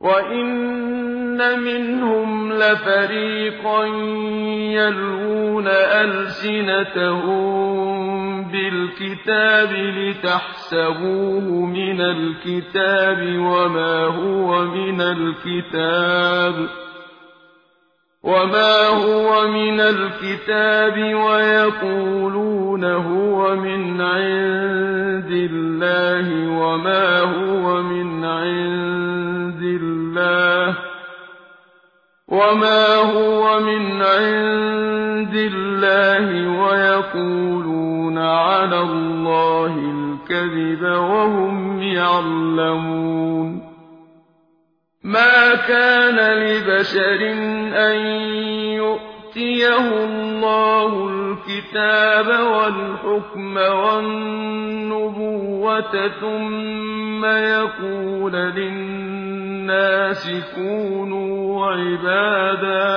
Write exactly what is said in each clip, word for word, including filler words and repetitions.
وَإِنَّ مِنْهُمْ لَفَرِيقًا يَلْوُونَ أَلْسِنَتَهُم بِالْكِتَابِ لِتَحْسَبُوهُ مِنَ الْكِتَابِ وَمَا هُوَ مِنَ الْكِتَابِ وَمَا هُوَ مِنَ الْكِتَابِ وَيَقُولُونَ هُوَ مِنْ عِندِ اللَّهِ وَمَا هُوَ مِنْ عِندِ اللَّهِ وَمَا هُوَ مِنْ عِندِ اللَّهِ وَيَقُولُونَ عَلَى اللَّهِ الْكَذِبَ وَهُمْ يَعْلَمُونَ مَا كَانَ لِبَشَرٍ أَن يُؤْتِيَهُ اللَّهُ الْكِتَابَ وَالْحُكْمَ وَالنُّبُوَّةَ ثُمَّ يَقُولَ لِلنَّاسِ كُونُوا عِبَادًا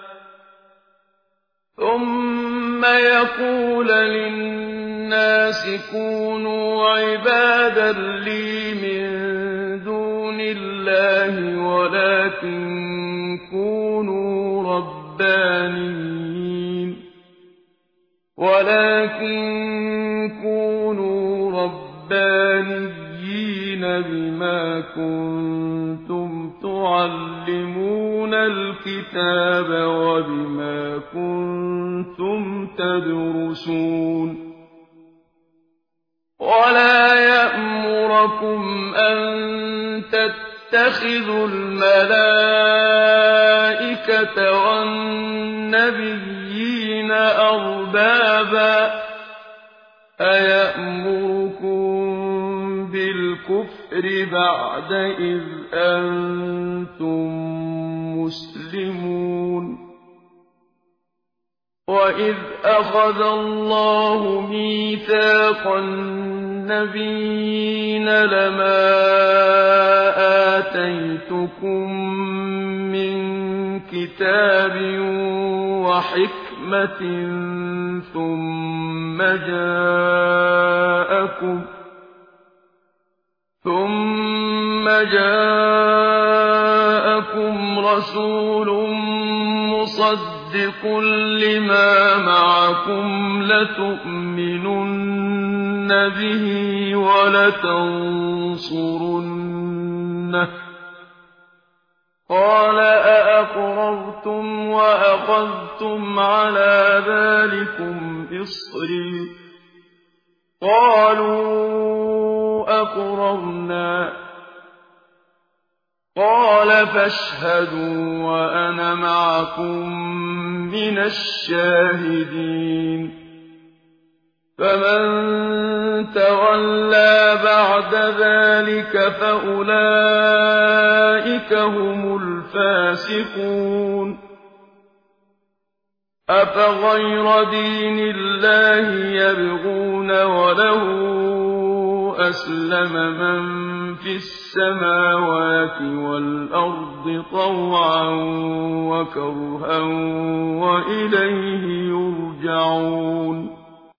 ثُمَّ يَقُولَ لِلنَّاسِ كُونُوا عِبَادًا لِّي مِن دُونِ اللَّهِ وَلَٰكِن كُونُوا رَبَّانِيِّينَ وَلَٰكِن كُونُوا رَبَّانِيِّينَ بِمَا كُنتُمْ تُعَلِّمُونَ الْكِتَابَ وَبِمَا كُنتُمْ تَدْرُسُونَ وَلَا يَأْمُرَكُمْ أَن تَتَّخِذُوا الْمَلَائِكَةَ وَالنَّبِيِّينَ أَرْبَابًا ۗ أَيَأْمُرُكُم بِالْكُفْرِ بَعْدَ إِذْ أَنتُم مُّسْلِمُونَ وَإِذْ أَخَذَ اللَّهُ مِيثَاقَ النَّبِيِّينَ لَمَا آتَيْتُكُم مِّن كِتَابٍ وَحِكْمَةٍ ثُمَّ جَاءَكُمْ ثُمَّ جَاءَكُمْ رَسُولٌ مُّصَدِّقٌ لِّمَا مَعَكُمْ لَتُؤْمِنُنَّ بِهِ وَلَتَنصُرُنَّهُ ۚ قَالَ أَأَقْرَرْتُمْ وَأَخَذْتُمْ عَلَىٰ ذَٰلِكُمْ إِصْرِي ۖ قَالُوا أَقْرَرْنَا ۚ قَالَ فَاشْهَدُوا وَأَنَا مَعَكُم مِّنَ الشَّاهِدِينَ فَمَن تَوَلَّىٰ بَعْدَ ذَٰلِكَ فَأُولَٰئِكَ هُمُ الْفَاسِقُونَ أَفَغَيْرَ دِينِ اللَّهِ يَبْغُونَ وَلَهُ أَسْلَمَ مَن فِي السَّمَاوَاتِ وَالْأَرْضِ طَوْعًا وَكَرْهًا وَإِلَيْهِ يُرْجَعُونَ